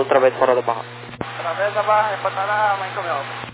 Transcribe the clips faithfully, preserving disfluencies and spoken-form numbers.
através fora da barra. Através da barra, reportar na mãe Camel.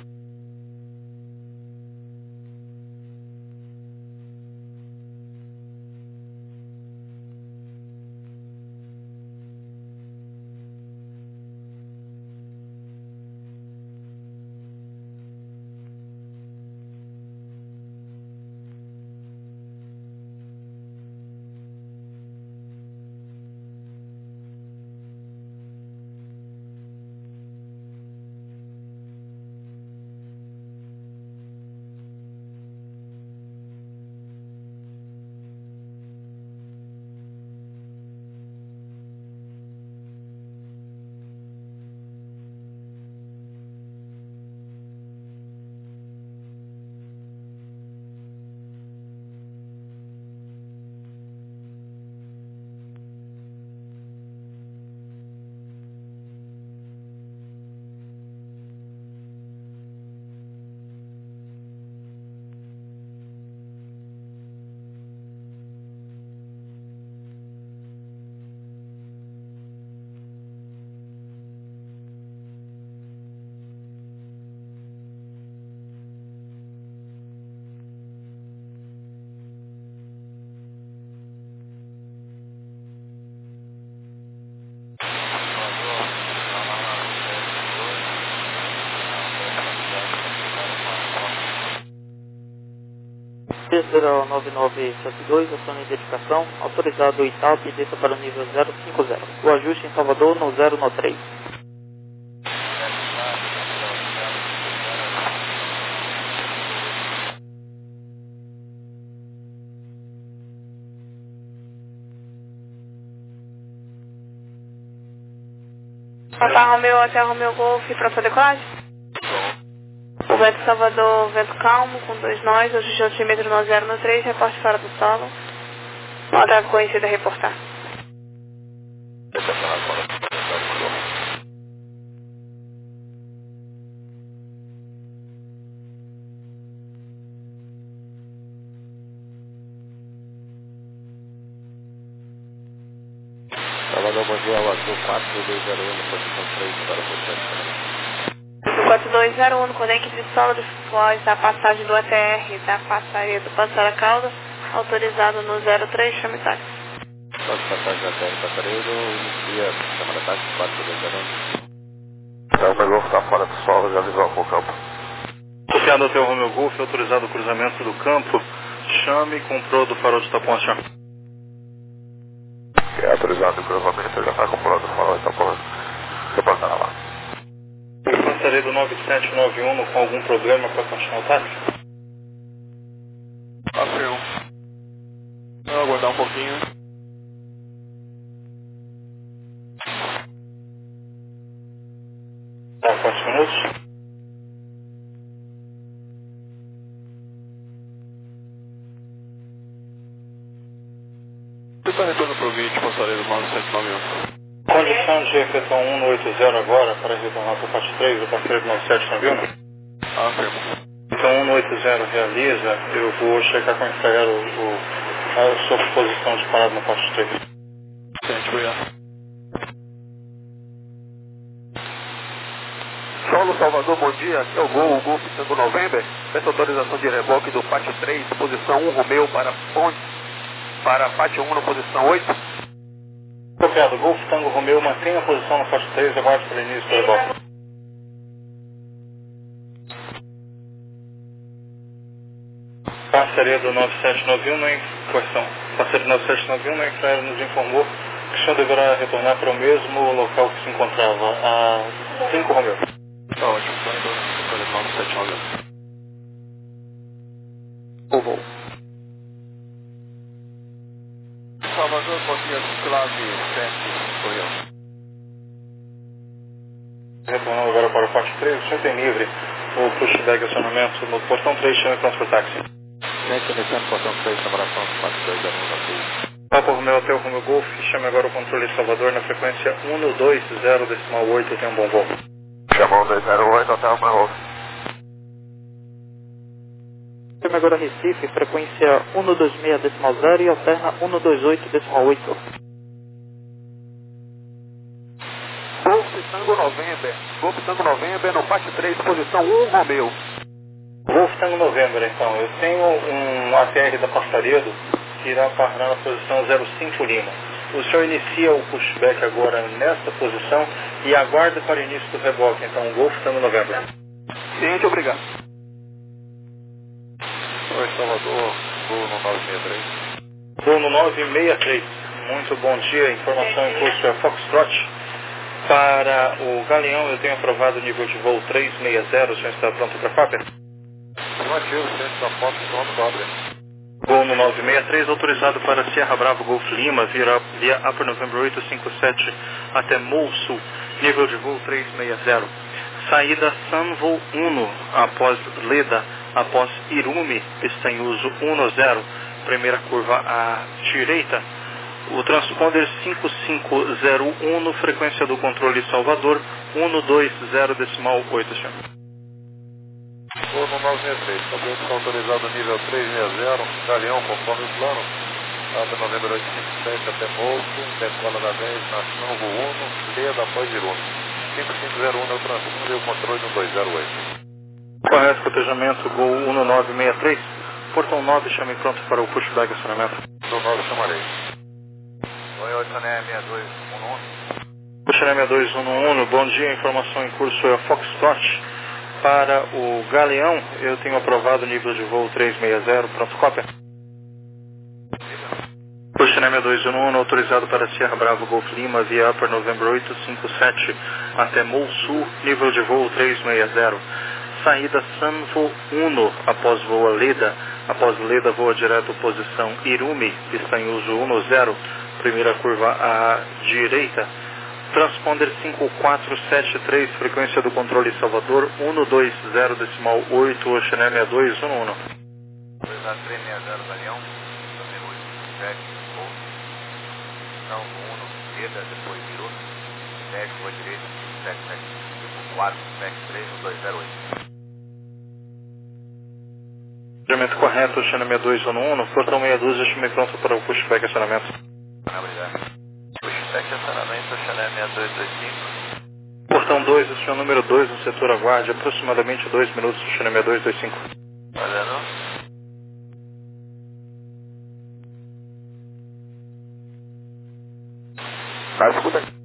zero nove nove sete dois, ação de identificação, autorizado Itap, desça para o nível zero cinco zero. O ajuste em Salvador no zero no três. Papa Romeu até Romeu Golf para sua decolagem? O vento Salvador, vento calmo, com dois nós, ajuste altímetro no zero no três, reporte fora do solo. Nota conhecida a reportar. Salvador, bom dia, o azul quatro dois zero um, posição três para você. quatro dois zero um, conecte de solo de Foz, da passagem do A T R, da passaria do Passara Calda, autorizado no zero três, chame táxi. Só de passagem do A T R Passareiro, inicia, chama da táxi quatro dois zero um. Então, o meu Golf está fora do solo, já avisou para o campo. Copiado até o Romeu Golf, autorizado o cruzamento do campo, chame e comprou do farol de Itaponte. É autorizado o cruzamento, já está comprado o farol de Itaponte. Reportar lá. Passaria do nove sete nove um com algum problema para continuar o táxi? Afirmo. Vou aguardar um pouquinho. Tá, quantos minutos? Você está retorno para o vinte, passaria do nove sete nove um. Condição de efetuar um no oito zero agora para retornar para o parte três, o parceiro do nove sete nove um? Ah, afirmo. Então um no oito zero realiza, eu vou checar com o enfermeiro o, a sua posição de parada no parte três. Gente, obrigado. Solo Salvador, bom dia. Aqui é o Gol, o Golf Tango November. Peço autorização de reboque do P A T três, posição um Romeu para ponte, para P A T um na posição oito. Copiado, Golf Tango Romeu mantém a posição no parte três, aguarde para o início do reboque. Parceria do nove sete nove um, em questão. Parceria do nove sete nove um, na Infraero nos informou que o senhor deverá retornar para o mesmo local que se encontrava, a cinco Romeu. Tá ótimo, então eu estou nove sete nove um. O voo. Salvador, bom dia, clave sete, sou eu. Retornando agora para o parte três, o senhor tem livre o pushback acionamento no portão três, chame para táxi. Gente, iniciando portão três, numeração quatro dois zero um, aqui. Papa Romeu até o Romeu Golf, chame agora o controle de Salvador na frequência um no dois zero decimal oito, tem um bom voo. Chamou dois zero oito até o Romeu Golf. Chame agora Recife, frequência um no dois seis decimal zero e alterna um no dois oito decimal oito. Golf Tango November, Golf Tango November no pátio três, posição um, Romeu. Golf Tango November, então. Eu tenho um A T R da Passaredo que irá parar na posição zero cinco Lima. O senhor inicia o pushback agora nesta posição e aguarda para o início do reboque, então, Golf Tango November. Ciente, obrigado. Oi, Salvador, voo no nove seis três. Voo no nove seis três. Muito bom dia, informação em curso é Foxtrot. Para o Galeão, eu tenho aprovado o nível de voo três seis zero, o senhor está pronto para a cópia? Afirmativo, centro da Fox, pronto, dobre. Voo no nove seis três, autorizado para Sierra Bravo Golf Lima, via, via Upper November oito cinco sete até Mosul, nível de voo três seis zero. Saída Sanvo um após Leda, após Irumi, está em uso um zero, primeira curva à direita. O transponder cinco cinco zero um, frequência do controle Salvador, um dois zero decimal oito, senhor. Vou no nove seis três, também está autorizado nível três seis zero, Galeão, conforme o plano, até novembro oito cinco sete até Moço, decola da dez, nação, voo um, Leda, após Irumi. cinco cinco zero um é o transponder e o controle no dois zero oito. Correto, cotejamento, Gol um nove seis três, portão nove, chame pronto para o pushback e acionamento. Do nove chamarei. Oi, oito seis dois um um. Puxaré seis dois um um, bom dia, informação em curso é Foxtrot. Para o Galeão, eu tenho aprovado o nível de voo três seis zero, pronto, cópia. Puxaré seis dois um um, autorizado para Sierra Bravo Golf Lima, via Upper November oito cinco sete até Mosul, nível de voo três seis zero. Saída Sanvo um, após voo a Leda, após Leda voa direto posição Irumi, está em uso um zero, primeira curva à direita. Transponder cinco quatro sete três, frequência do controle Salvador, um dois zero decimal oito, Oceané seis dois um um. Autorizado três seis zero, Galeão, número oito sete, Golf, Sanvo um, Leda, depois Irumi, dez, rua direita, sete sete cinco quatro sete três um dois zero oito. Acionamento correto, Oceané seis dois um um, portão meia dúzia, chame pronto para o pushback e acionamento. Obrigado. Pushback acionamento, Oceané seis dois dois cinco. Portão dois, o senhor número dois no setor aguarde, aproximadamente dois minutos, Oceané seis dois dois cinco. Olhando. Tá, escuta aqui.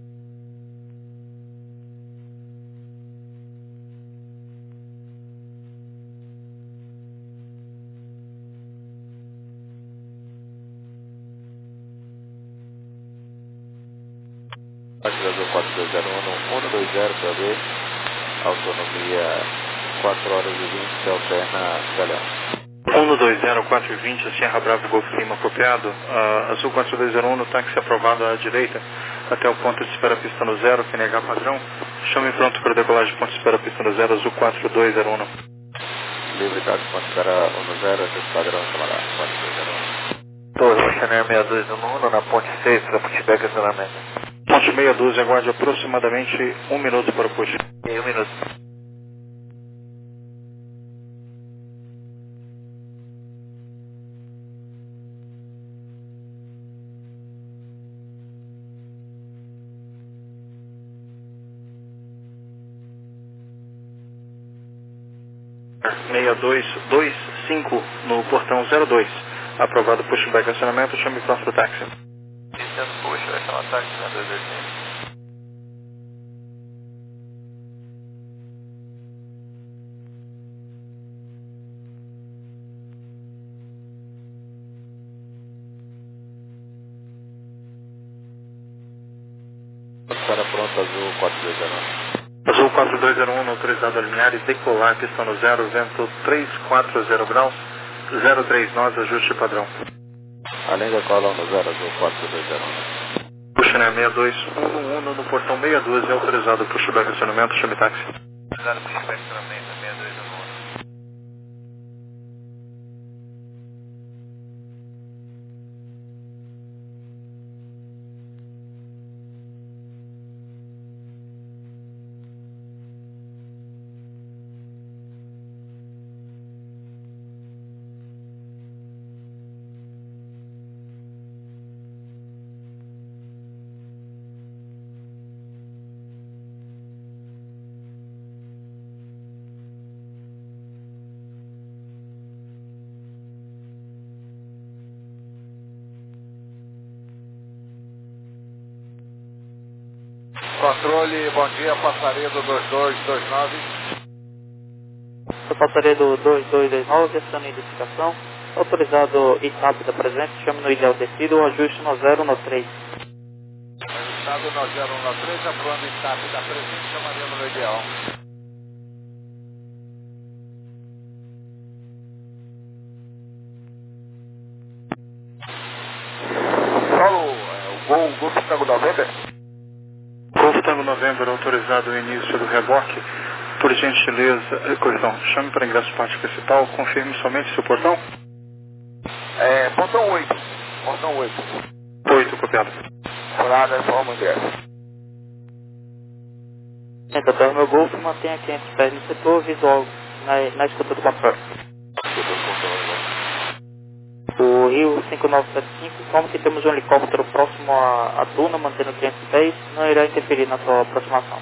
Atirador quatro dois zero um, um dois zero P B, autonomia quatro horas e vinte, se alterna Galeão. um dois zero quatro vinte, Sierra Bravo Golf Lima, copiado. Uh, Azul quatro dois zero um, táxi aprovado à direita, até o ponto de espera pista no zero, Q N H padrão. Chame pronto para decolagem, ponto de espera pista no zero, Azul quatro dois zero um. Livre táxi, ponto de espera um zero, esse padrão, camarada, quatro dois zero um. Torre, Oceané seis dois um um, na ponte seis, para pushback acionamento. Ponte meia dúzia, aguarde aproximadamente um minuto para o push. E um minuto. seis dois dois cinco no portão zero dois. Aprovado pushback acionamento, chame pronto para o táxi. Iniciando push, vai chamar táxi na dois dois cinco. Para pronto, Azul quatro dois zero um. Azul quatro dois zero um, autorizado a alinhar e decolar, pista no zero, vento três quatro zero graus, zero três nós, ajuste padrão. Além da cola no zero, Azul quatro dois zero um. Puxané seis dois um um no portão meia dúzia, autorizado pushback acionamento, chame táxi. Autorizado pushback acionamento, seis dois um um. Controle, bom dia, Passaredo dois dois dois nove. Passaredo dois dois dois nove, ação de identificação. Autorizado I T A P da presente, chame no ideal descido, o ajuste no zero no três. Ajustado no zero no três, aprovando o I T A P da presente, chamaremos no ideal. Solo, o Gol, Gol Tango November. Golf Tango November, autorizado o início do reboque. Por gentileza, eh, perdão, chame para ingresso parte principal, confirme somente seu portão. É, portão oito. Portão oito. oito, copiado. Furada, forma ingresso. Então, pelo meu Golf, mantenha quinhentos pés no setor visual na, na escuta do controle. O Rio cinco nove sete cinco, como que temos um helicóptero próximo à, à duna, mantendo quinhentos pés, não irá interferir na sua aproximação.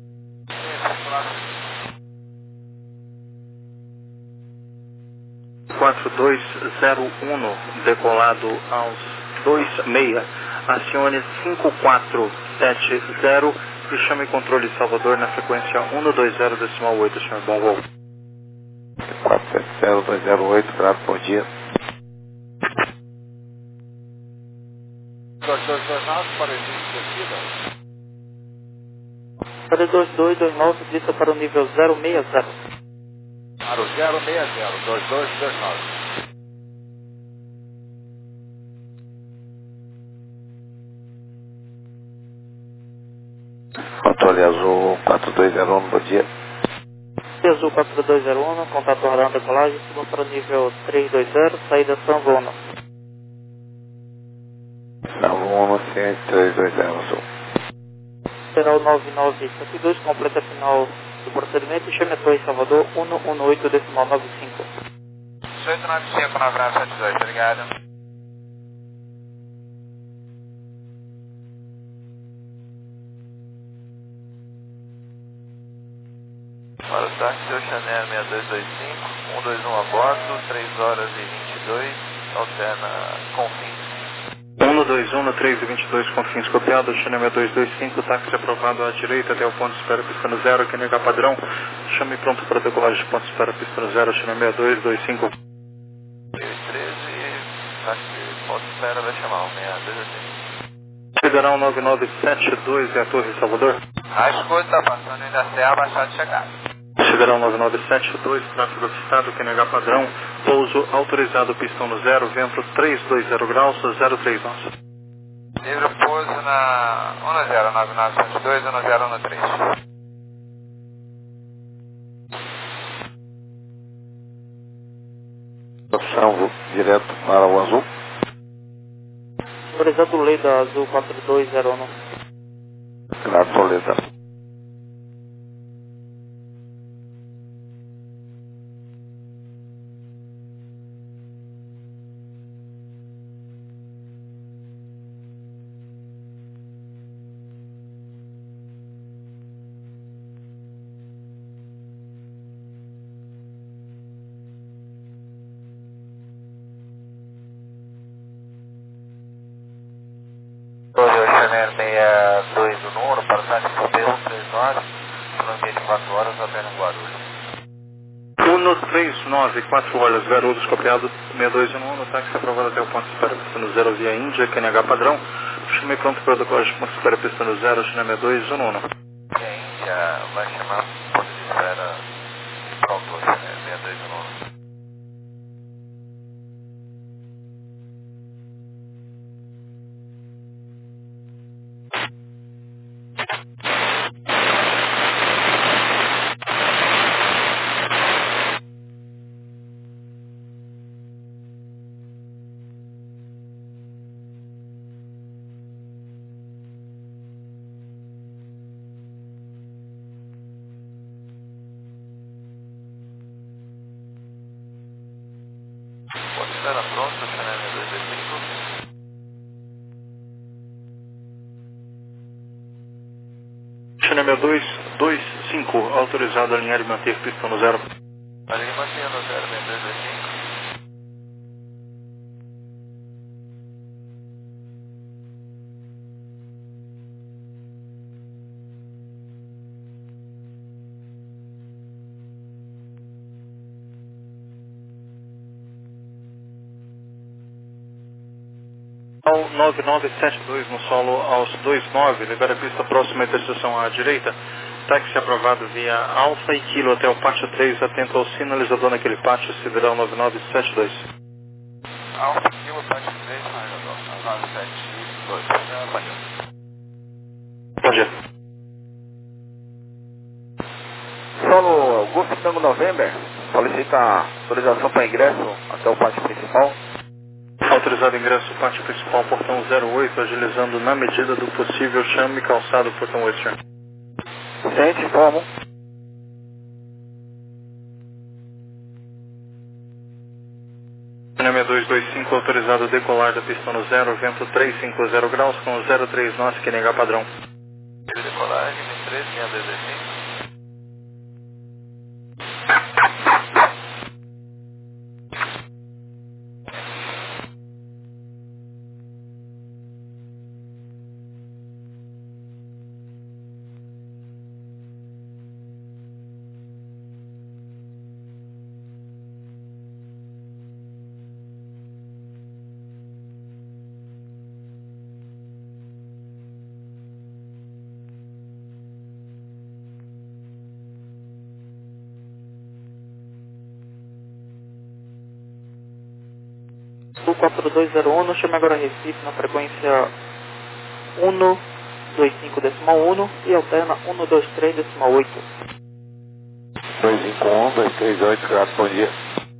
quatro dois zero um, decolado aos dois seis, acione cinco quatro sete zero e chame controle Salvador na frequência um dois zero decimal oito, senhor. Bom voo. quatro sete zero dois zero oito, grado, bom dia. dois dois dois nove, para o início de descida. Para dois dois dois nove, desça para o nível zero seis zero. Para o zero seis zero, dois dois dois nove. Controle azul quatro dois zero um, bom dia. Azul quatro dois zero um, contato radar decolagem, suba para o nível três dois zero, saída São Bruno. São Bruno, três dois zero, azul. Federal nove nove sete dois, completa final do procedimento e chame a Torre Salvador um um oito decimal nove cinco. oito nove cinco, nove nove sete dois, obrigado. Para o táxi, seu Chanel seis dois dois cinco, um dois um a bordo, três horas e vinte e dois, alterna Confins. um dois um, três e vinte e dois, confins copiado, Chanel seis dois dois cinco, táxi aprovado à direita até o ponto de espera pista no zero, Q N H padrão, chame pronto para decolagem de ponto de espera pista no zero, Chanel seis dois dois cinco. treze, táxi ponto de espera vai chamar o seis dois dois cinco. Federal nove nove sete dois é a Torre Salvador. A escuta está passando ainda a Serra, baixada de chegada. Federal nove nove sete dois, tráfego assistado, Q N H padrão, pouso autorizado, pistão no zero, vento trezentos e vinte graus, zero três nós. Livre pouso na um zero nove nove sete dois, um zero um três. Opção direto para o azul. Autorizado lei da Azul quatro dois zero um. Grado, Toledo. Torre Chanel seis dois um, para o táxi Poder três horas, no ambiente quatro horas, apenas Guarulhos. um três nove, quatro horas, Guarulhos, copiado seis dois um, no táxi aprovado até o ponto de espera pista no zero via Índia, Q N H padrão, chame pronto para decolagem de ponto de espera pista no zero, Chanel seis dois um um. E a Índia vai chamar ponto de espera pronto, Chanel seis dois um. Espera pronto, Chanel seis dois dois cinco. Chanel seis dois dois cinco, autorizado a alinhar e manter pistão no zero. Ali mantenha no zero seis dois dois cinco. principal nove nove sete dois no solo aos dois nove, libera a pista próxima à interseção à direita. Táxi aprovado via Alfa e Kilo até o pátio três, atento ao sinalizador naquele pátio, sideral nove nove sete dois. Alfa, Kilo, pátio três, sinalizador nove nove sete dois. Bom dia. Bom dia. Solo Golf Tango November, solicita autorização para ingresso até o pátio principal. Autorizado ingresso pátio principal, portão zero oito, agilizando na medida do possível, chame calçado, portão oito, senhor. Ciente, informo. seis dois dois cinco, autorizado decolar da pista no zero, vento trezentos e cinquenta graus com zero três nós, que nega padrão. Decolagem, três seis dois dois cinco. Sul quatro dois zero um, chame agora Recife na frequência um dois cinco decimal um e alterna um dois três decimal oito. dois cinco um, dois três oito, graças, bom dia.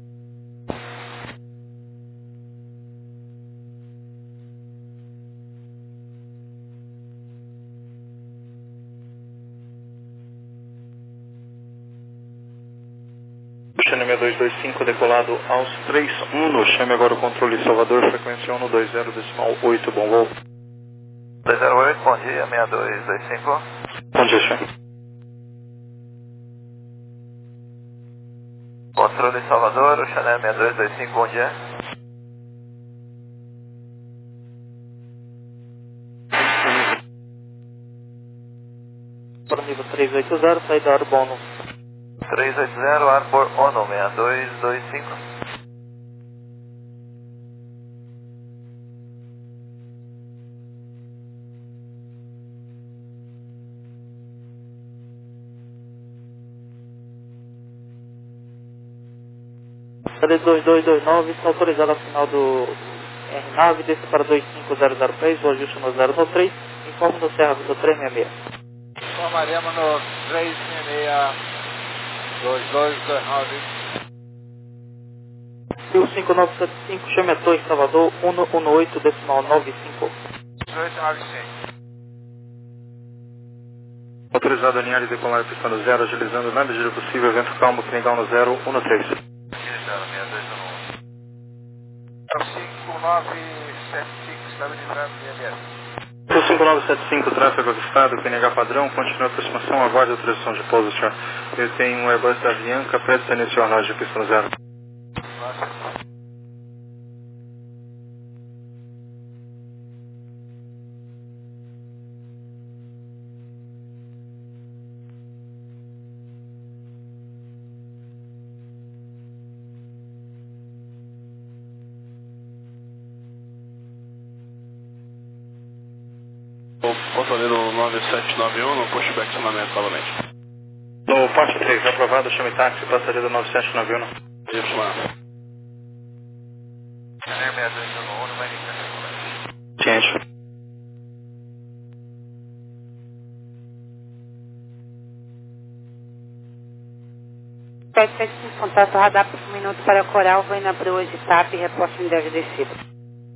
Xaneme dois dois cinco, decolado aos três um, chame agora o controle Salvador, frequência um dois zero decimal oito, bom voo. dois zero oito, bom dia, seis dois dois cinco. Bom dia, senhor. Controle Salvador, o Chanel seis dois dois cinco, bom dia. Para o nível trezentos e oitenta, saída Arbono. trezentos e oitenta, Arbor Ono, seis dois dois cinco. dois dois dois nove, está autorizado a final do R nove, desce para dois cinco zero zero três, o ajuste no zero no três, informe no Serra do três seis seis. Informaremos no três seis seis dois dois dois nove. Rio cinco nove sete cinco, chame a Torre Salvador, um um oito decimal nove cinco. oito nove cinco. Autorizado a alinhar e decolar pista no zero, agilizando na medida possível, vento calmo, que legal no zero, um três. cinco nove sete cinco, estabilizando I M S. Rio cinco nove sete cinco, tráfego avistado, P N H padrão, continua a aproximação, aguarde a autorização de pouso, senhor. Eu tenho um Airbus da Avianca, presta a iniciar a análise de pista no zero. Controleiro nove sete nove um, no pushback estacionamento novamente. No pátio três, aprovado, chame táxi, passaria do nove sete nove um. Isso, mano. seis dois um, não vai ninguém. Ciente. sete sete cinco, contato radar por um minuto para Coral, vem na Broa de TAP e reposta em dez descida.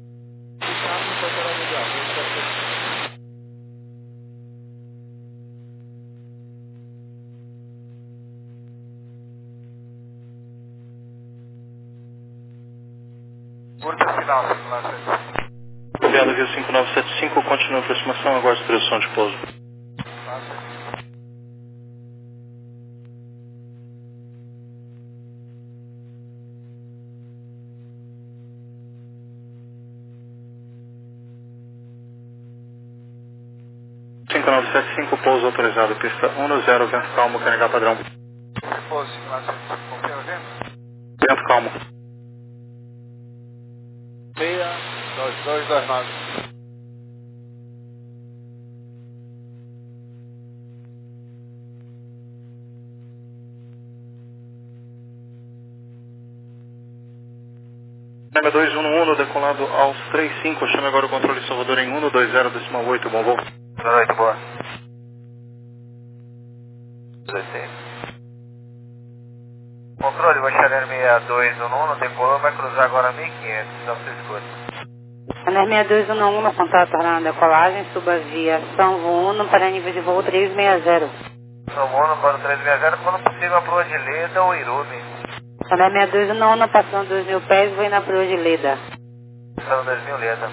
Curta final, circulação. Obrigado, Rio cinco nove sete cinco, continua a aproximação, aguarde a autorização de pouso. cinco nove sete cinco, pouso autorizado, pista um zero, vento calmo, K N H padrão. Repouso, circulação. Confirma o vento? Vento calmo. seis dois dois dois nove. Chame dois um um, decolado aos três cinco, chame agora o controle Salvador em um dois zero decimal oito, bom voo. Boa noite, boa. dezesseis. Controle, Baixaria seis dois um um, decolou, vai cruzar agora mil e quinhentos, então você escuta. Chame seis dois um um, contato na decolagem, suba via São Vuno para nível de voo trezentos e sessenta. São Vuno para o trezentos e sessenta, quando possível a proa de Leda ou Irume. Chame seis dois um um, passando dois mil pés, vou na proa de Leda. Passando dois mil Leda.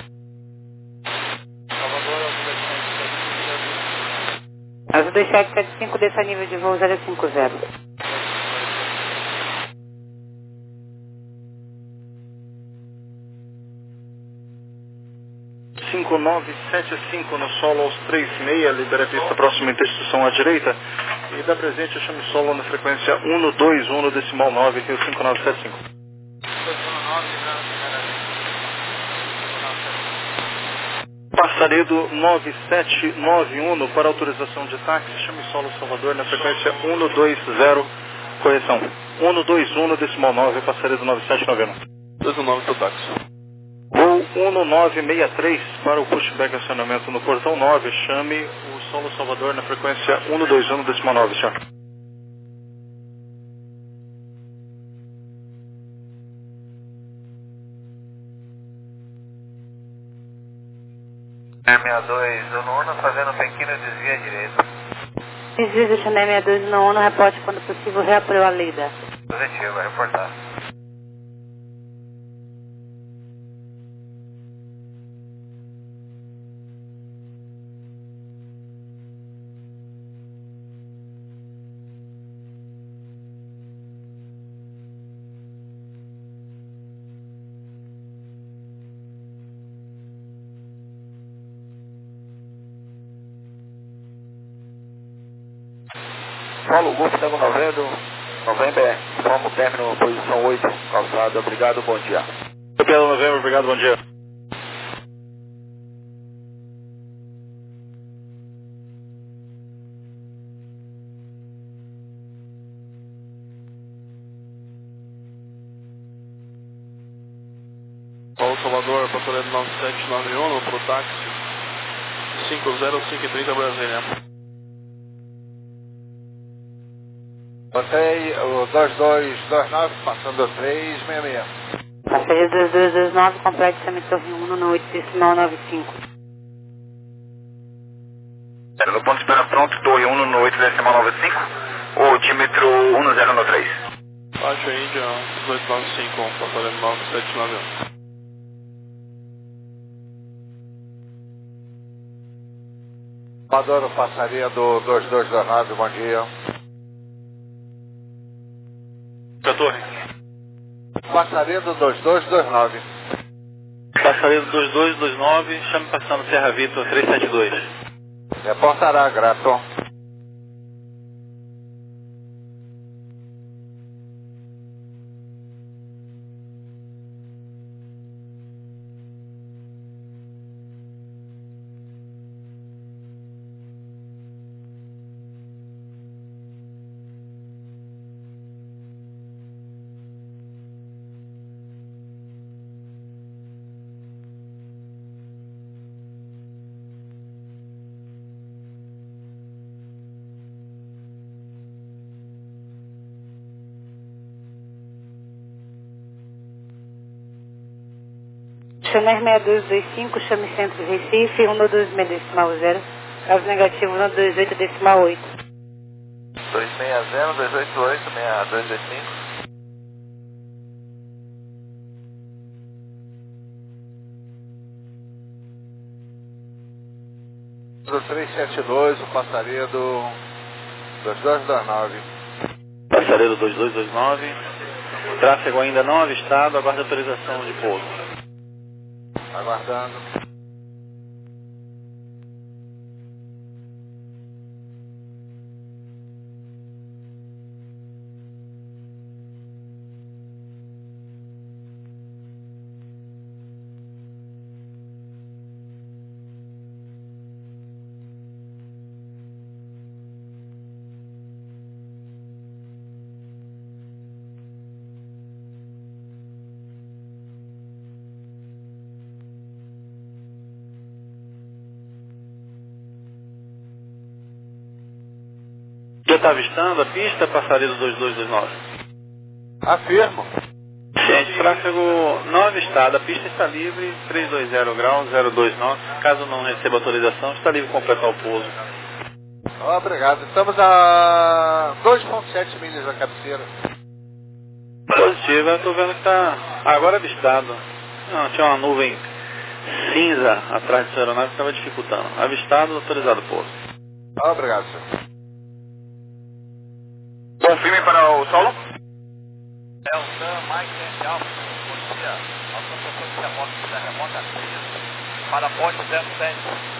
Azul dois sete sete cinco, desça nível de voo zero cinco zero. cinco nove sete cinco no solo aos três seis, libera a pista próxima interseção à direita. E dá presente, chame solo na frequência um dois um decimal nove, que é o cinco nove sete cinco. Passaredo nove sete nove um para autorização de táxi, chame solo Salvador na frequência um dois zero, correção, um dois um decimal nove, Passaredo nove sete nove um. dois um nove para o táxi. Voo um nove seis três para o pushback acionamento no portão nove, chame o solo Salvador na frequência um dois um decimal nove, senhor. seis dois um um, fazendo um pequeno desvio à direita. Desvio do Chame seis dois um um, reporte quando possível, reapoio a Leda. Positivo, vai reportar. Paulo Golf Tango noventa, novembro, forma o término, posição oito, calçada, obrigado, bom dia. Pelo novembro, obrigado, bom dia. Paulo Salvador, passaredo nove sete nove um, para o táxi cinco zero cinco três Brasília. Botei o dois dois dois nove, passando três seis seis. Passageiro dois dois dois nove, complete Chame Torre um no oito decimal nove cinco. No ponto de espera pronto, Torre um no oito decimal nove cinco, o tímetro um zero no três. Baixa Índia dezoito nove cinco, passaredo nove sete nove um. Maduro, passaria do dois dois dois nove, bom dia. Da torre. Passaria do dois dois dois nove. Passaredo dois dois dois nove, chame passando Serra Vitor trezentos e setenta e dois. Reportará, grato. Chame seis dois dois cinco, chame Centro Recife, um dois seis decimal zero, caso negativo um dois oito decimal oito. dois seis zero, dois oito oito, seis dois dois cinco. Do três sete dois, o passaria do dois dois dois nove. Passaredo dois dois dois nove, tráfego ainda não avistado, aguarda autorização de pouso. Aguardando. senhor está avistando a pista, passaria do dois dois dois nove? Afirmo. Gente, tráfego não avistado, a pista está livre, trezentos e vinte graus, zero dois nove. Caso não receba autorização, está livre completar o pouso. Obrigado. Estamos a dois ponto sete milhas da cabeceira. Positivo, eu estou vendo que está agora avistado. Não, tinha uma nuvem cinza atrás dessa aeronave que estava dificultando. Avistado, autorizado o pouso. Obrigado, senhor. Confirme para o solo. Delta, Mike Yankee Alpha, bom dia. Autorização de remota da remota três para ponte zero sete.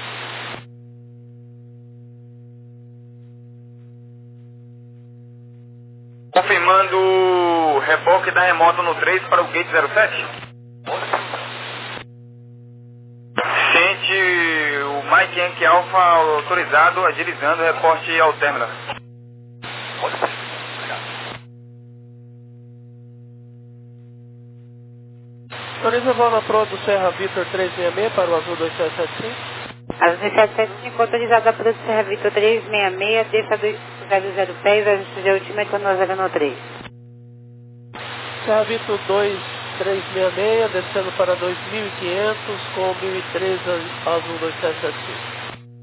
Confirmando o reboque da remota no três para o gate zero sete. Sente o Mike Yankee Alpha autorizado, agilizando o reporte ao terminal. Autoriza a volta pro do Serra Vitor trezentos e sessenta e seis para o azul dois sete sete cinco. Azul dois sete sete cinco, autorizada a produção Serra Vitor trezentos e sessenta e seis, desça dois zero zero pés, ajuste de altímetro no zero no três. Serra Vitor dois três seis seis, descendo para dois mil e quinhentos com mil e treze azul dois sete sete cinco.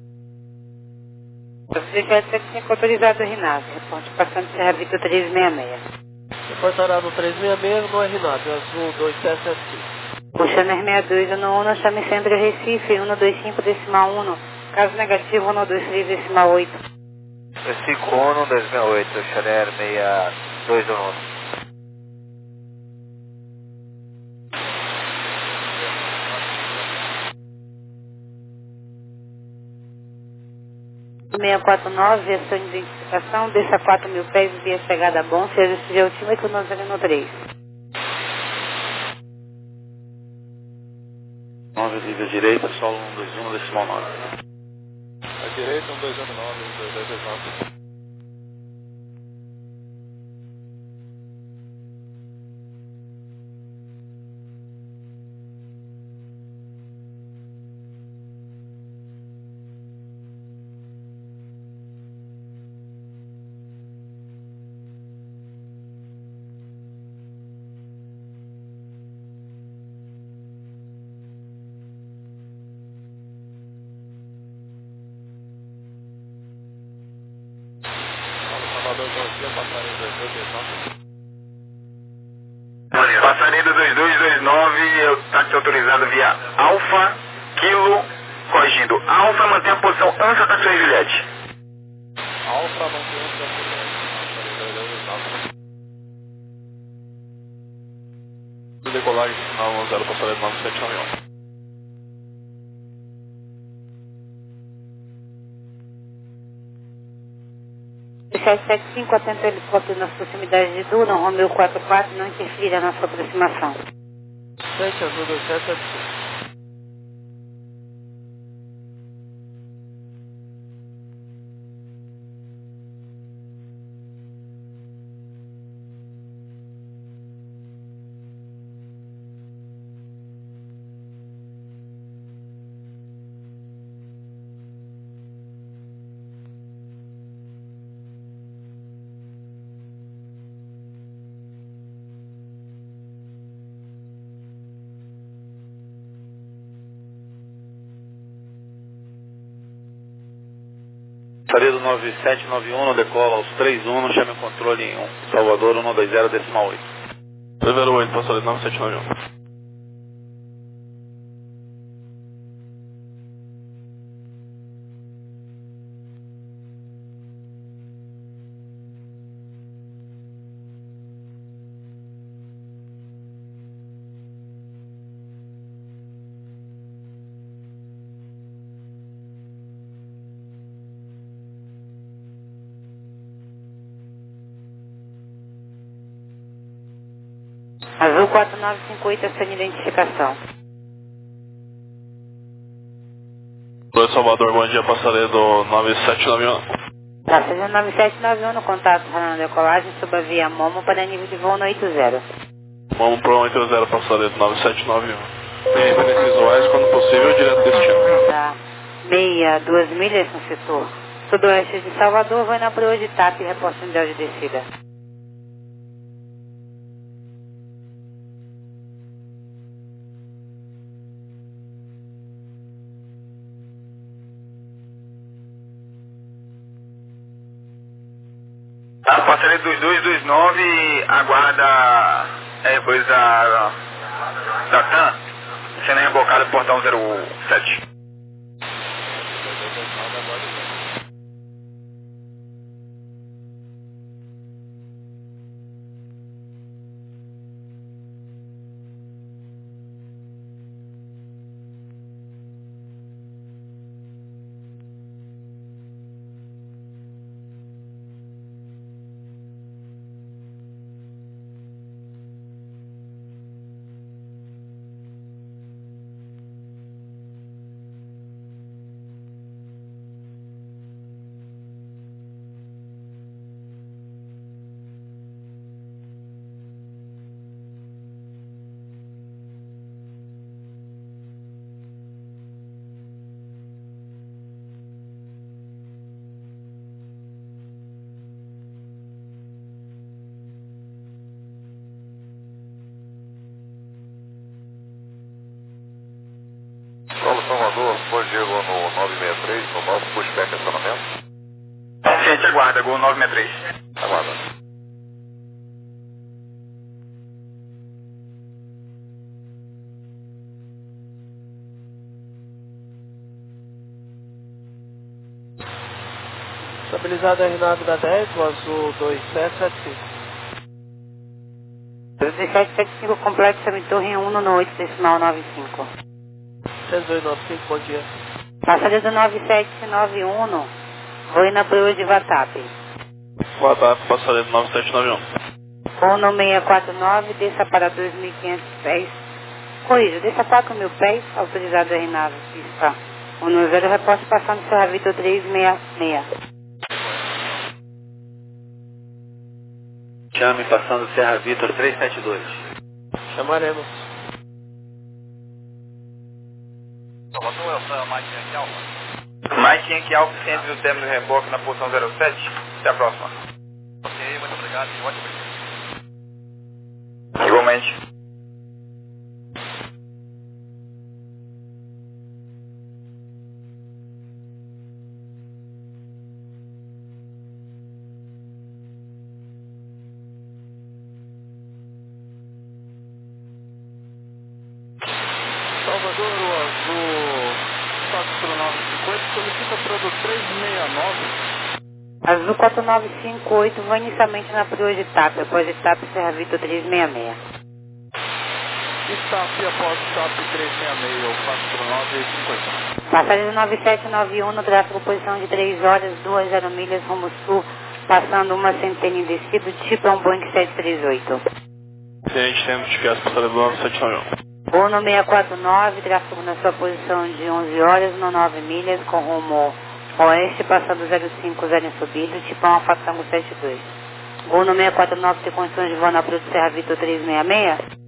Azul dois sete sete cinco, autorizado Rinaldo, reponte passando Serra Vitor trezentos e sessenta e seis. Reportará no trezentos e sessenta e seis, no R nove, azul dois sete sete cinco. Puxando R sessenta e dois, um um, chame centro Recife, um dois cinco decimal um, caso negativo, um dois três decimal oito. cinco um dois seis oito, Chanel sessenta e dois um. seiscentos e quarenta e nove, versão de identificação, desça quatro mil pés via chegada bom, se ajuste de altímetro no zero no três. nove livre à direita, solo um dois um, decimal nove. À direita, um dois um nove, um dois dois dois nove. Passarinho dois dois dois nove, táxi autorizado via Alfa, Kilo, corrigindo. Alfa mantém a posição antes da táxi Juliette. Alfa mantém a posição. Decolagem final um zero, passarinho nove sete nove um. sete sete cinco, atento helicóptero nas proximidades de Duna, Romeu quatro quatro, não interfira na sua aproximação. Sete, azul dois sete sete cinco. Passaria do nove sete nove um, decola aos três um, chame o controle em um, Salvador um dois zero decimal oito. Zero oito, passaria nove sete nove um. Azul quatro nove cinco oito, essa identificação. Oi, Salvador, bom dia, passaria do nove sete nove um. Passageiro nove sete nove um no contato na decolagem sob a via Momo para nível de voo no oitenta. Momo para oitenta, passaria do nove sete nove um. Tem referências visuais, quando possível, direto destino. Tá. Meia, duas milhas no setor. Sudoeste de Salvador, vai na proa de T A P, reposta mundial de descida. A passaria dos dois dois nove aguarda é, coisa da, da T A M, sendo rebocada do portão zero sete. Paulo Salvador, Bom Diego no nove seis três, no nosso pushback acionamento. Gente, aguarda, Gol nove seis três. Aguarda. Estabilizado R nove da dez, o azul dois sete sete cinco. dois sete sete cinco, complexo Semi Torre um no oito decimal nove cinco. três dois nove cinco, bom dia. Passageiro do nove sete nove um, vou na proa de Vatap. Vatap, passageiro do nove sete nove um. Vou no seis quatro nove, desça para dois mil e quinhentos pés. Corrija, desça quatro mil pés, autorizado R nove, pista um no zero, reposto passando Serra Vitor três seis seis. Chame passando Serra Vitor três sete dois. Chamaremos. Mike Yankee Alfa, centro do término de reboque na posição zero sete. Até a próxima. Ok, muito obrigado e ótimo dia. Igualmente. Salvador, o azul quatro nove cinco oito, solicita para do três seis nove. Azul quatro nove cinco oito, vou inicialmente na proa de T A P, após T A P Serra Vitor três seis seis. T A P após T A P três seis seis, ou quatro nove cinco oito. Passageiro nove sete nove um, no tráfego posição de três horas, duas zero milhas, rumo sul, passando uma centena em descido, tipo é um Boeing sete três oito. Gente, temos de gas passageiro do nove sete nove um. Voo no seis quatro nove, tráfego na sua posição de onze horas, no nove milhas, com rumo oeste, passando zero cinco zero em subida, tipo uma Fatango sete dois. Voo no seis quatro nove, tem condições de voar na proa de Serra Vitor três seis seis?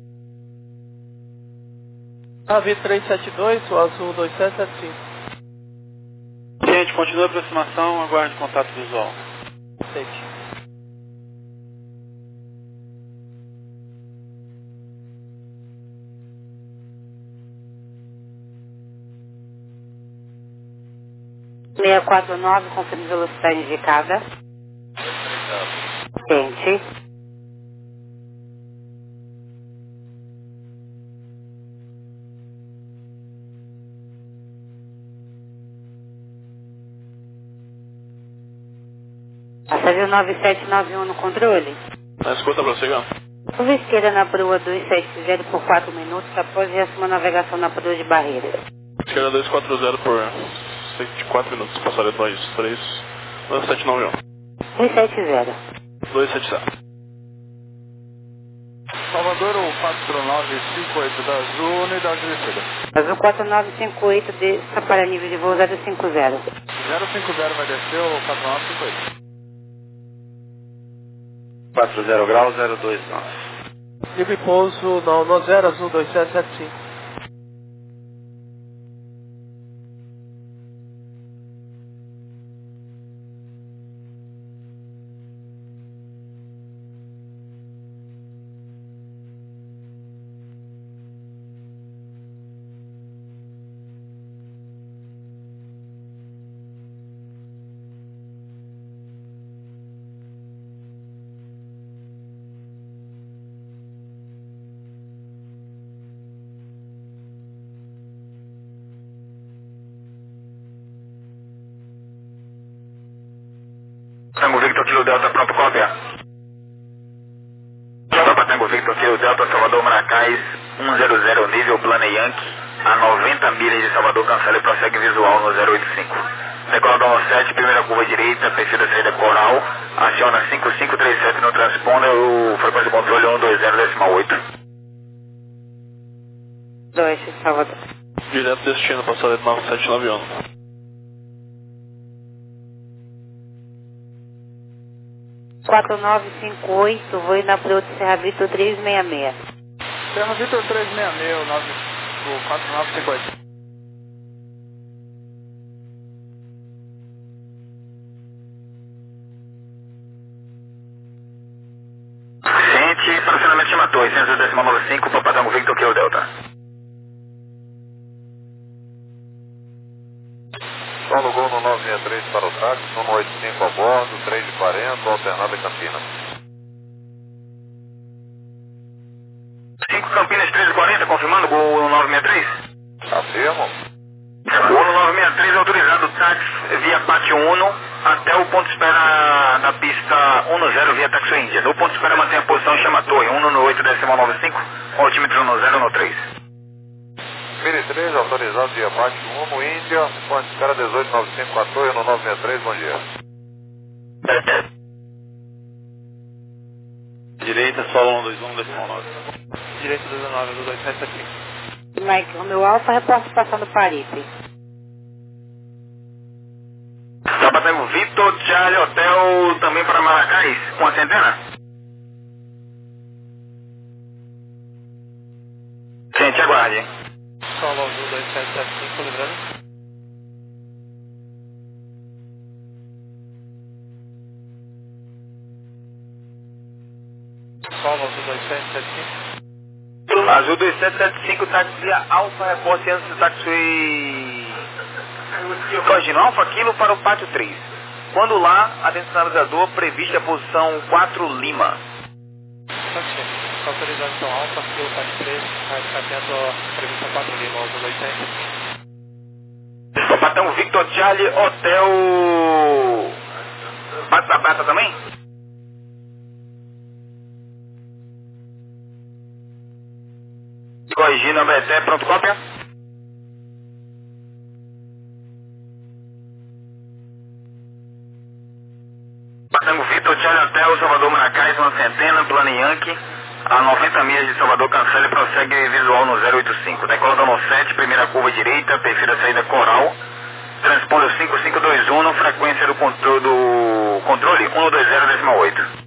A V três sete dois, o azul dois sete sete cinco. Gente, continua a aproximação, aguarde contato visual. Sente. seis quatro nove, confirme velocidade indicada. Sente. Passageiro nove sete nove um no controle. Na escuta, prossiga. Curva esquerda na proa dois sete zero por quatro minutos, após reação navegação na proa de Barreiras. Esquerda dois quatro zero por quatro minutos, passageiro dois três sete nove um. dois sete zero. dois sete zero. Salvador, o quatro nove cinco oito da Azul, unidade de descida. Azul quatro nove cinco oito, desça para nível de voo zero cinco zero. zero cinco zero vai descer o quatro nove cinco oito. quatro zero grau, zero dois nove. Nível de pouso não, no zero, Azul dois sete sete cinco. Victor Kilo Delta, pronto, cópia. Papa Tango Victor Kilo Delta, Salvador Maracás, um zero zero, nível Plana Yankee, a noventa milhas de Salvador, cancela e prossegue visual no zero oito cinco. Decola do sete, primeira curva direita, perfil da saída Coral, aciona cinco cinco três sete no transponder, o frequência de controle um dois zero decimal oito. dois, Salvador. Direto destino, passada de nove sete nove um. quatro nove cinco oito, vou ir na Proto Serra Vitor três seis seis. Serra Vitor três seis seis, o quatro nove cinco oito. Gente, fracionamento chama dois, oitocentos decimal noventa e cinco, Papa Tango Victor Kilo Delta. Só no gol no nove seis três para o táxi, no oito cinco a bordo, três de quarenta, alternada Campinas. cinco Campinas, três e quarenta, confirmando, gol no nove seis três. Afirmo. Gol no nove seis três, autorizado táxi via Pátio Uno até o ponto de espera na pista um zero via Taxo Índia. No ponto de espera mantém a posição e chama torre um no oito decimal noventa e cinco, altímetro no zero no três. Mini três, autorizado via Pátio Uno, Índia, ponto de espera dezoito nove cinco a torre no nove seis três, bom dia. Direita, solo um dois um, decimal nove. Direito dezenove, do dois sete sete cinco. Mike, o meu Alfa, reporte passando Paripe. Papa Tango Victor, Charlie Hotel, também para Maracás, com a centena? Gente, aguarde. Solo do dois sete sete cinco, lembrando. Solo do dois sete sete cinco. Azul dois sete sete cinco, táxi via Alfa, reporte antes do táxi Corrigindo, Alfa Kilo para o Pátio três. Quando lá, atento sinalizador, prevista a posição quatro Lima. Ok, autorização Alfa Kilo Pátio três, atento a prevista quatro Lima, Azul dois sete sete cinco. Patão Victor Charlie, Hotel Pátio da Prata também? Corrigindo a B T, pronto, cópia? Patango Vitor, Charlie Hotel, Salvador Maracás, uma centena, Plano Yankee, a noventa milhas de Salvador, cancela e prossegue visual no zero oito cinco. Decola do sete, primeira curva direita, perfil da saída Coral, transponder cinco cinco dois um, frequência do, contro do controle um dois zero decimal oito.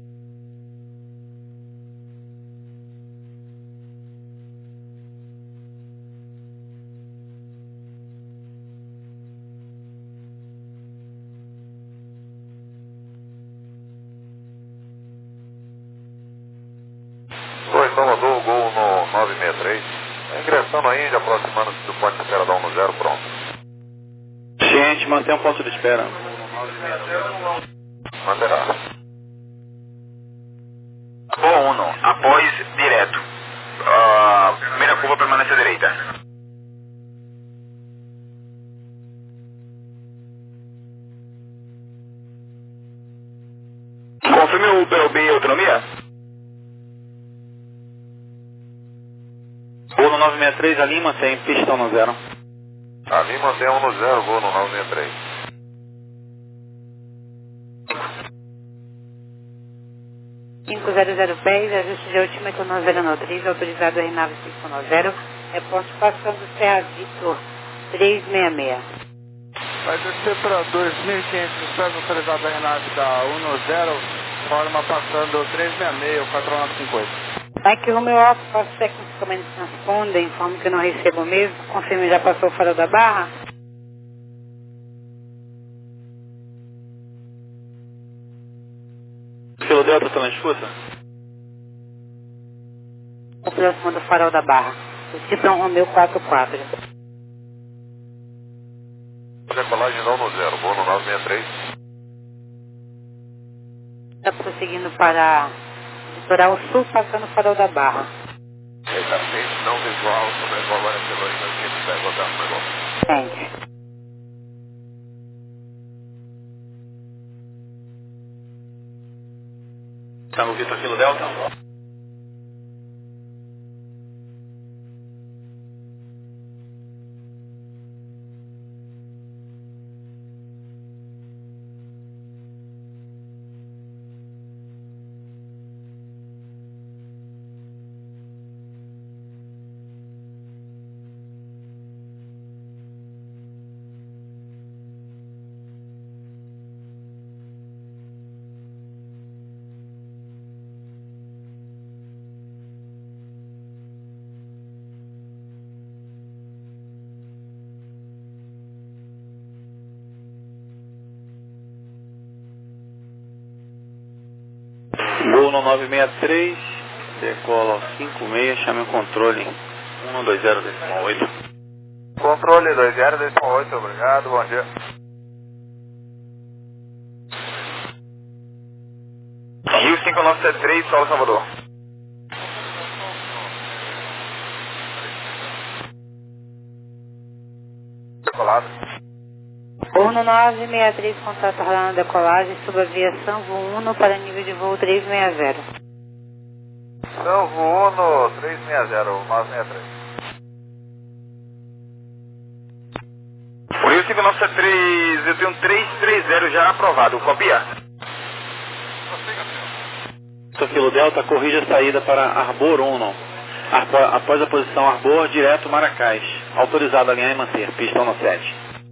Salvador, gol no nove seis três. Ingressando ainda, aproximando-se do ponto de espera da um no zero, pronto. Gente, mantém o ponto de espera. Manterá. Gol um, após direto. Uh, primeira curva permanece à direita. Confirme o P O B e autonomia. Gol no nove seis três, ali mantém pista um no zero. Ali mantém um no zero, gol no nove seis três. cinco zero zero pés, ajuste de altímetro no zero no três, autorizado R nove cinco nove zero, reporte passando Serra Vitor três seis seis. Vai descer para dois mil e quinhentos pés, autorizado R nove da um no zero, forma passando três seis seis, quatro nove cinco oito. Mike, o meu Alfa, faço técnico de comando de transponder, informo que eu não recebo mesmo, confirme já passou fora da barra. Kilo Delta, está na escuta? O próximo do farol da barra. O tipo é um Romeo quatro quatro. Decolagem não no zero, gol no nove seis três. Está prosseguindo para litoral sul, passando o farol da barra. Exatamente, não visual, sobre a agora pelo aí, não vai botar no negócio. Gente. Tá no Vitor Kilo Delta? Gol no nove seis três, decola ao cinco seis, chame o controle um dois zero decimal oito. Controle dois zero decimal oito, obrigado, bom dia. Rio cinco nove sete três, Solo Salvador. Decolado. Uno nove seis três, contato rolando decolagem, suba via Sanvo um para nível de voo trezentos e sessenta. Sanvo um, trezentos e sessenta, nove seis três. O Rio cinco nove sete três, eu tenho trezentos e trinta já aprovado, copia. Vitor Kilo Delta, corrija a saída para Arbor um. Após a posição Arbor, direto Maracás. Autorizado a alinhar e manter, pista um sete.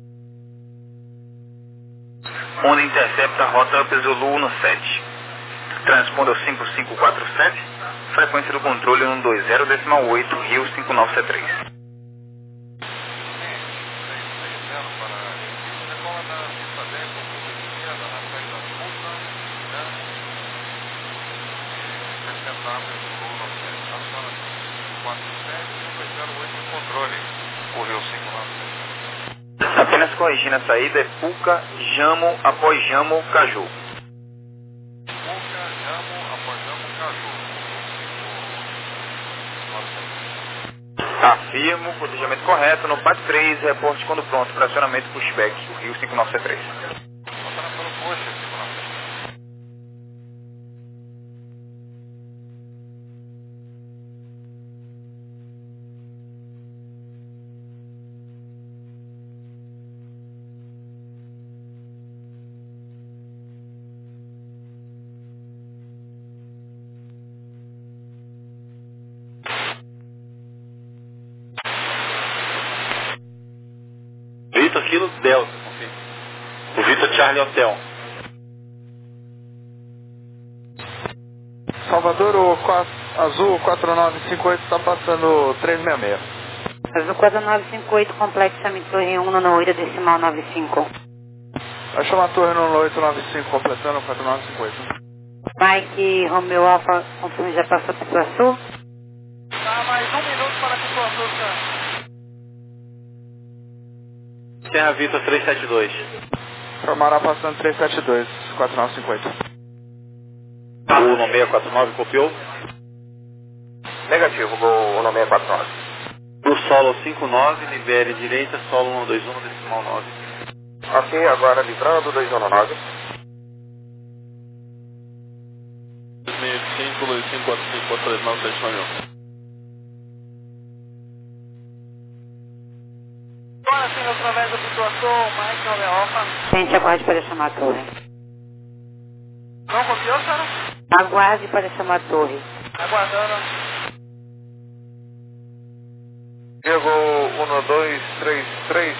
Honda intercepta a rota Up Zulu no sete. Transponder cinco cinco quatro sete, frequência do controle um dois zero decimal oito, Rio cinco nove sete três. Apenas corrigindo a saída, é Puca, Jamo, após Jamo, Caju. Puca, Jamo, após Jamo, Caju. Afirmo, cotejamento correto, no P A C três, reporte quando pronto, fracionamento pushback, Rio cinco nove sete três. Passando pelo coxa, cinco nove sete três. Vitor Kilo Delta, confirma. O Vitor Charlie Hotel. Salvador, o quatro, Azul quatro nove cinco oito está passando trezentos e sessenta e seis. Azul quatro nove cinco oito, complexo Torre um no oito decimal nove cinco. Vai chamar a torre no oito nove cinco, completando quatro nove cinco oito. Mike Romeo Alfa, conforme já passou para o Sul. Tá, mais um minuto para que o Sul, cara. Serra Vitor trezentos e setenta e dois. Formará passando trezentos e setenta e dois, quatro nove cinco oito. Gol no seis quatro nove, copiou? Negativo, Gol no seis quatro nove. Pro solo cinco nove, libere direita, solo um dois um, decimal nove. Ok, agora livrando dois um nove. dois seis cinco, dois cinco quatro cinco quatro três nove sete nove um. Agora sim, através da situação, Mike Romeo Alfa. Gente, aguarde para chamar a torre. Não copiou, cara? Aguarde para chamar a torre. Aguardando. Diego um dois três três.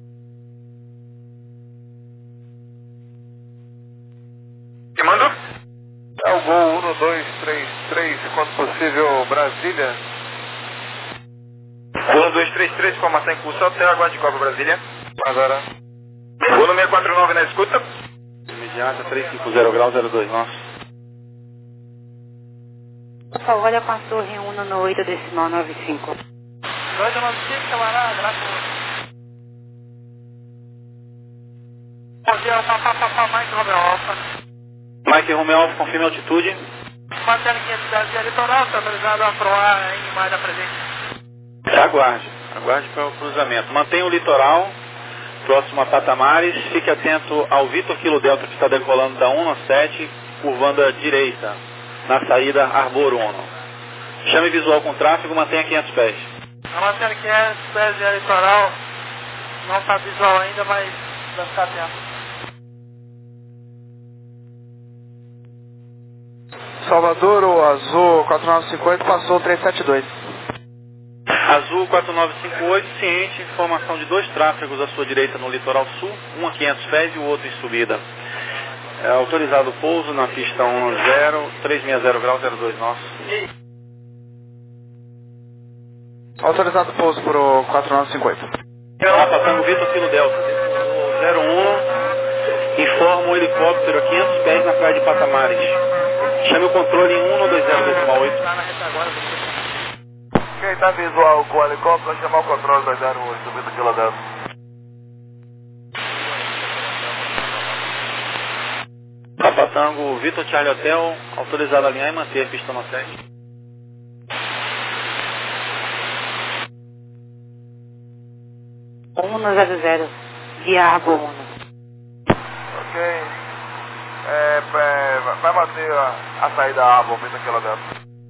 Que mando? É o Gol um dois três três, quando possível, Brasília. um dois três três, informação em curso, hotel, aguarde de Copa Brasília. Agora. Gol no seis quatro nove na escuta. Imediata, trezentos e cinquenta grau, zero dois nosso. Por favor, olha com a torre um no oito decimal nove cinco. oito nove cinco, camarada, graças. Bom dia, papá, papá, Mike Romeo Alfa. Mike Romeo Alfa, confirme a altitude. Mantendo quinhentos da litoral, está autorizado a proar em mais da presente. Aguarde, aguarde para o cruzamento. Mantenha o litoral, próximo a patamares. Fique atento ao Vitor Kilo Delta que está decolando da um sete, curvando à direita. na saída Arbor Uno. Chame visual com tráfego, mantenha quinhentos pés. A matéria quinhentos pés de litoral, não está visual ainda, mas vai ficar atento. Salvador, o azul quatro nove cinco oito passou três sete dois. Azul quatro nove cinco oito, ciente, informação de dois tráfegos à sua direita no litoral sul, um a quinhentos pés e o outro em subida. É autorizado o pouso na pista um zero, trezentos e sessenta graus, zero dois nós. Autorizado o pouso para o quatro nove cinco oito. Papa Tango Vitor Kilo Delta, zero um, informa o helicóptero a quinhentos pés na praia de Patamares. Chame o controle em um dois zero decimal oito. Quem está visual com o helicóptero, vai chamar o controle dois zero oito, subindo Kilo Delta. Papa Tango Vitor Charlie Hotel, autorizado a alinhar e manter a pista no sete. um zero zero, via Arbor Uno. Ok. É, é, vai bater a, a saída Arbor, vem daquela dela.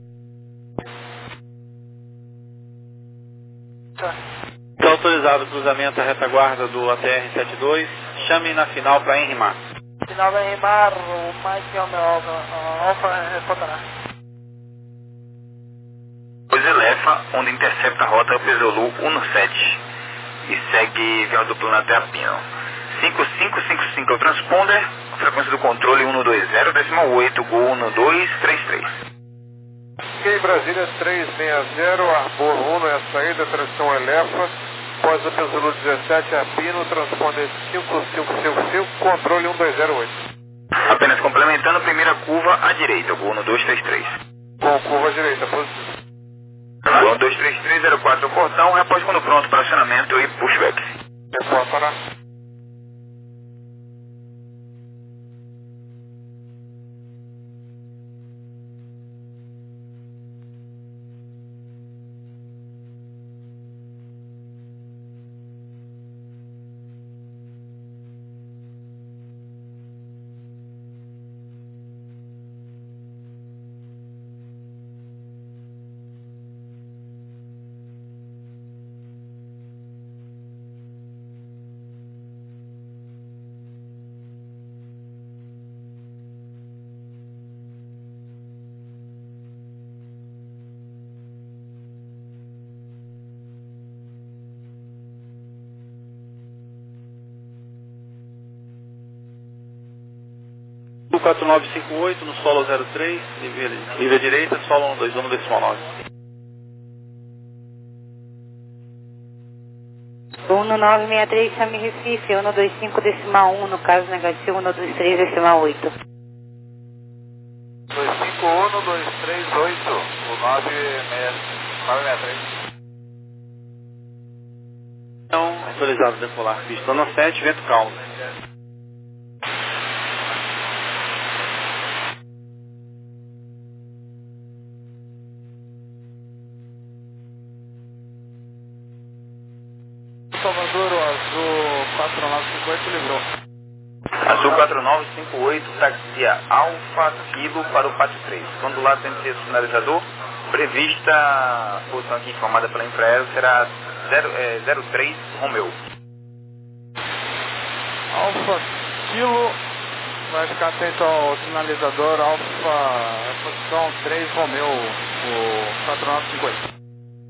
Está autorizado o cruzamento à retaguarda do A T R setenta e dois. Chame na final para enrimar. Final vai enrimar, o Mike Alfa, Alfa responderá. Pois Elefa, onde intercepta a rota Pesolu sete e segue via duplo até a Pino. cinco cinco cinco cinco é o transponder, a frequência do controle um dois zero decimal oito, Gol um dois três três. Ok, Brasília três seis zero, Arbor Uno é a saída, tração Elefa, pós o Pesulu dezessete, a Pino, transponder cinco cinco cinco cinco, controle um dois zero oito. Apenas complementando, primeira curva à direita, Gol um dois três três. Com curva à direita, positivo. Gol um dois três três zero quatro, portão, repós quando pronto para acionamento e pushback. Repórter para. quatro nove cinco oito no solo zero três, nível, nível direita, solo um dois um decimal nove. um nove seis três, chame Recife, um dois cinco decimal um, no caso negativo, um dois três decimal oito. dois cinco um, dois três oito, o nove seis três. Então, autorizado decolar, pista no sete, vento calmo. Salvador, o azul quatro nove cinco oito livrou. Azul quatro nove cinco oito, taxia Alfa Kilo para o pátio três. Quando lá tem que ser sinalizador, prevista a posição aqui informada pela Infraero será zero três Romeu. Alfa Kilo, vai ficar atento ao sinalizador Alfa, posição três Romeu, o quatro nove cinco oito.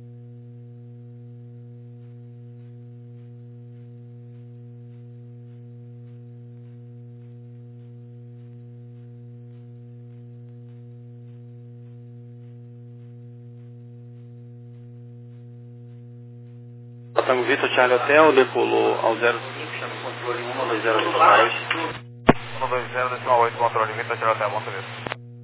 Tango Vitor Charlie Hotel, decolou ao zero cinco, chama o controle um dois zero decimal oito. um dois zero decimal oito, controle Vitor Charlie Hotel, monta mesmo.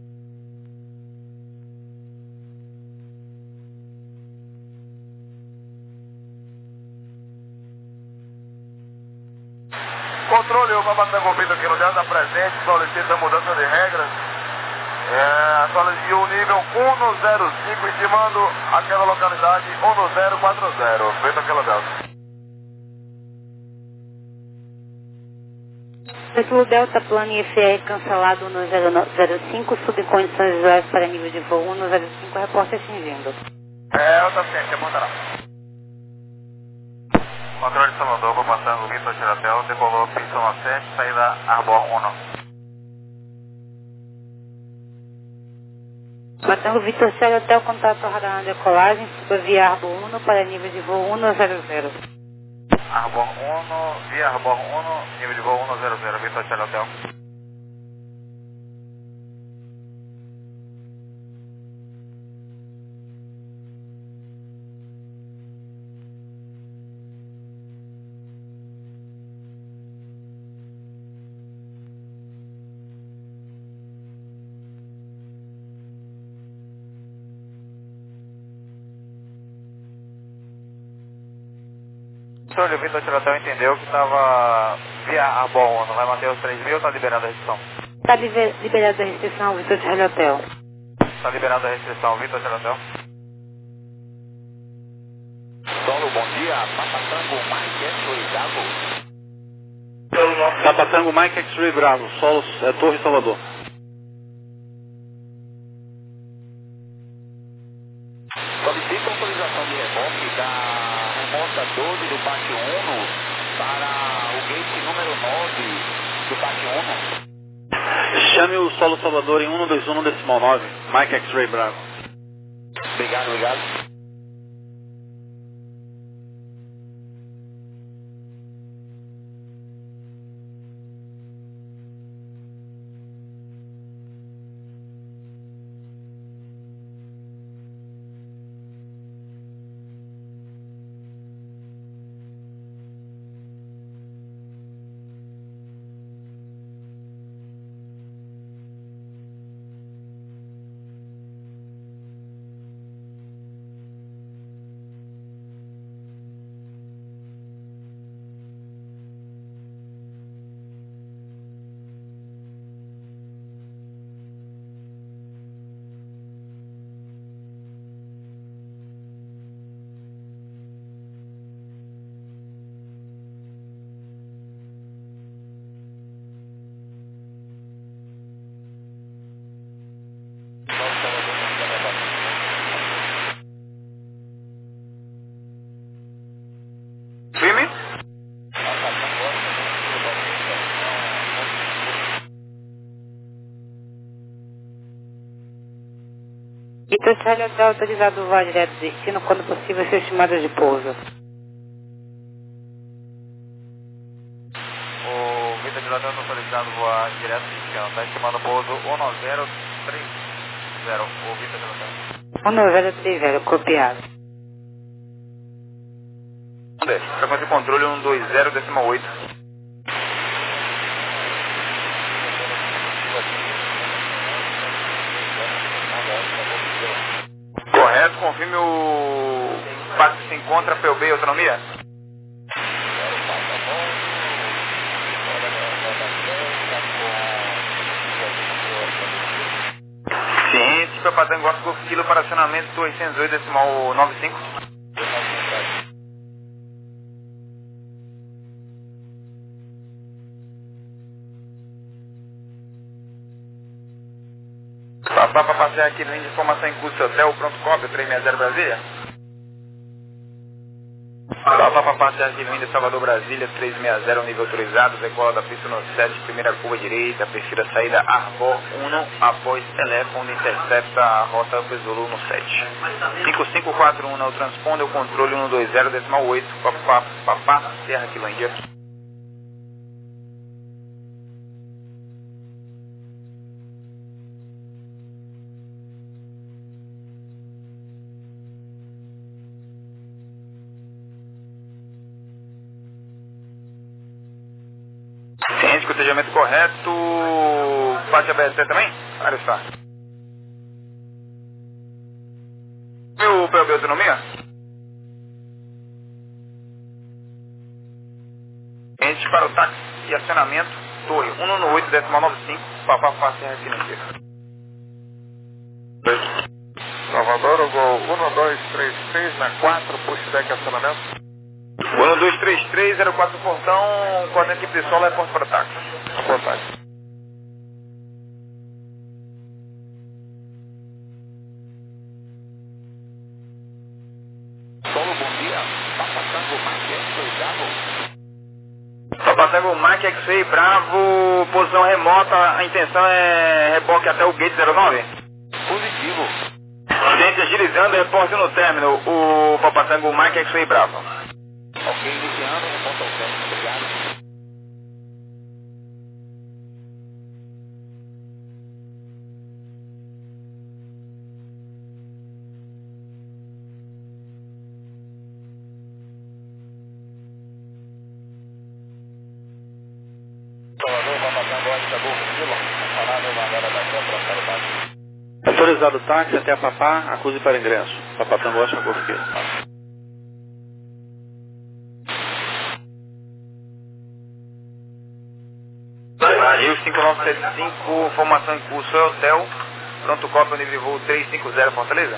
Controle, o Papa Tango Vitor aqui no Delta está presente, solicita mudança de regras. É, e o nível um zero cinco, estimando aquela localidade um zero quatro zero, feito aquela delta. Círculo Delta Plano I F R cancelado no zero zero cinco, sob condições visuais para nível de voo um no zero cinco, reporte atingindo. É, Alta Sete, apontará. Controle de Salvador, com Patango, Vitor Tiratel, decolou pista sete, saída Arbor um. Patango Vitor Tiratel, contato radar na decolagem, suba via Arbor um para nível de voo um no zero zero. Arbor um, via Arbor um, nível de voo um no zero zero, Vitor Tiratel. Senhor, o Vitor Tiratel entendeu que estava via Arbor um, não vai manter os três mil ou está liberando a restrição? Está liberada a restrição, Vitor Tiratel. Está liberando a restrição, Vitor Tiratel. Solo, bom dia, Papatango, Mike, X-Ray, Bravo. Papatango, Mike, X-Ray, Bravo, Solo, é, Torre Salvador. Solicita autorização de reboque da remonta doze do pátio um para o gate número nove do pátio um. Chame o Solo Salvador em um dois um decimal nove, Mike X-Ray Bravo. Obrigado, obrigado. Vitor Tiratel, autorizado o voo direto do destino, quando possível, ser estimado de pouso. O Vitor Tiratel está autorizado voar direto do destino, está estimando o pouso um zero três zero, o Vitor Tiratel. um zero três zero, copiado. Frequência de controle um dois zero decimal oito. Correto, confirme o passo que se encontra P U B e autonomia. Ciente, Papatango, Golf Kilo para acionamento oitocentos e oito decimal noventa e cinco. Papá para passear aqui no índice de informação em curso hotel, pronto cópia, três seis zero Brasília. Papá para passear aqui no índice Salvador Brasília, três seis zero, nível autorizado, decola da pista no sete, primeira curva direita, perfila saída Arbor um, após telefone intercepta a rota Zulu no sete. cinco cinco quatro um no transponder, o controle um dois zero decimal oito, papá, papá, Serra Kilo Índia. Ciente, cotejamento correto. Parte A B S C também? Área está. Viu o P U B autonomia? Ciente para o táxi e acionamento. Torre um um oito decimal noventa e cinco. Papá face aqui no dia. Salvador, o gol um dois três três na quatro, push deck acionamento. um dois três três zero quatro portão, coordenada equipe de solo é ponto para ataque. Ponto ataque. Solo, bom dia. Papa Tango, Mike X-Ray Bravo. Papa Tango, Mike X-Ray Bravo, posição remota, a intenção é reboque até o gate zero nove? Positivo. Gente agilizando, reporte no término, o Papa Tango, Mike X-Ray Bravo. Ok, iniciando, reporte ao término, obrigado. Autorizado o táxi até a Papá, acuse para ingresso. Papá Tango Oscar Golf Kilo. Rio cinco nove sete cinco, formação em curso é hotel, pronto cópia nível de voo trezentos e cinquenta Fortaleza.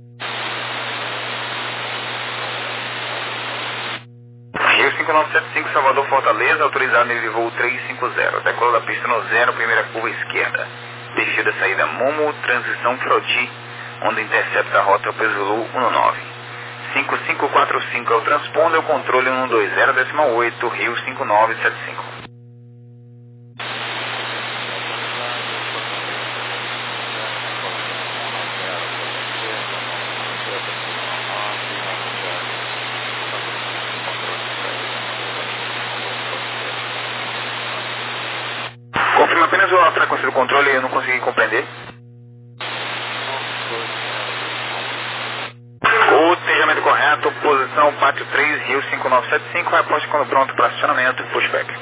Rio cinco nove sete cinco, Salvador Fortaleza, autorizado nível de voo trezentos e cinquenta, decola da pista no zero, primeira curva esquerda. Descida saída Momo, transição Froti, onde intercepta a rota Pesulu nove. cinco cinco quatro cinco é o transponder, o controle um dois zero decimal oito, Rio cinco nove sete cinco. Confirma apenas a frequência do controle, eu não consegui compreender. O tejamento correto, posição Pátio três, Rio cinco nove sete cinco, reposte quando pronto para acionamento, pushback.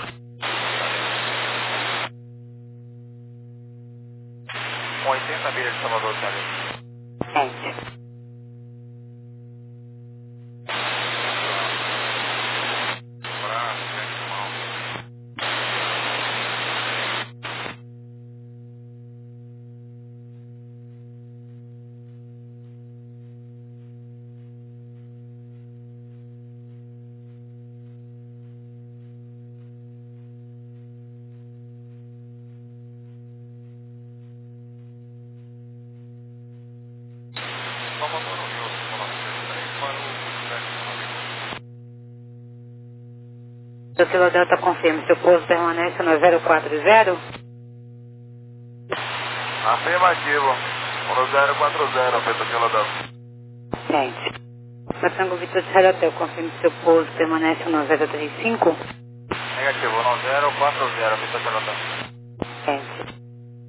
Com oitenta milhas de Salvador, Salvador. Gente. O Kilo Delta confirma, seu pouso permanece no zero quatro zero? Afirmativo. um zero quatro zero, feito Kilo Delta. Gente. Matango Vitor de Rádio Hotel, confirma seu pouso permanece no zero três cinco? Negativo, um zero quatro zero, feito Kilo Delta. Gente.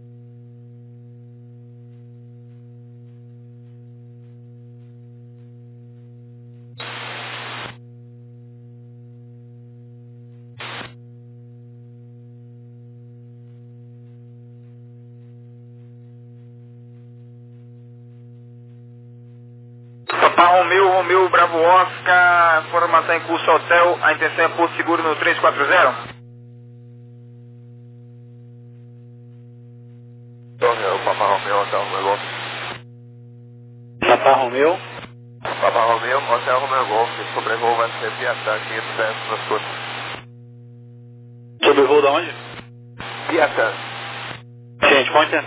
Papá Romeu, Romeu, Bravo Oscar, formação em curso hotel, a intenção é Porto Seguro no três quatro zero? Romeu, Papá Romeu, Hotel Romeu Golf. Papá Romeu. Papá Romeu, Hotel Romeu Golf, sobrevoo vai ser Piatã, quinhentos metros nas curtas. Sobrevoo da onde? Piatã. Gente, qual a intenção?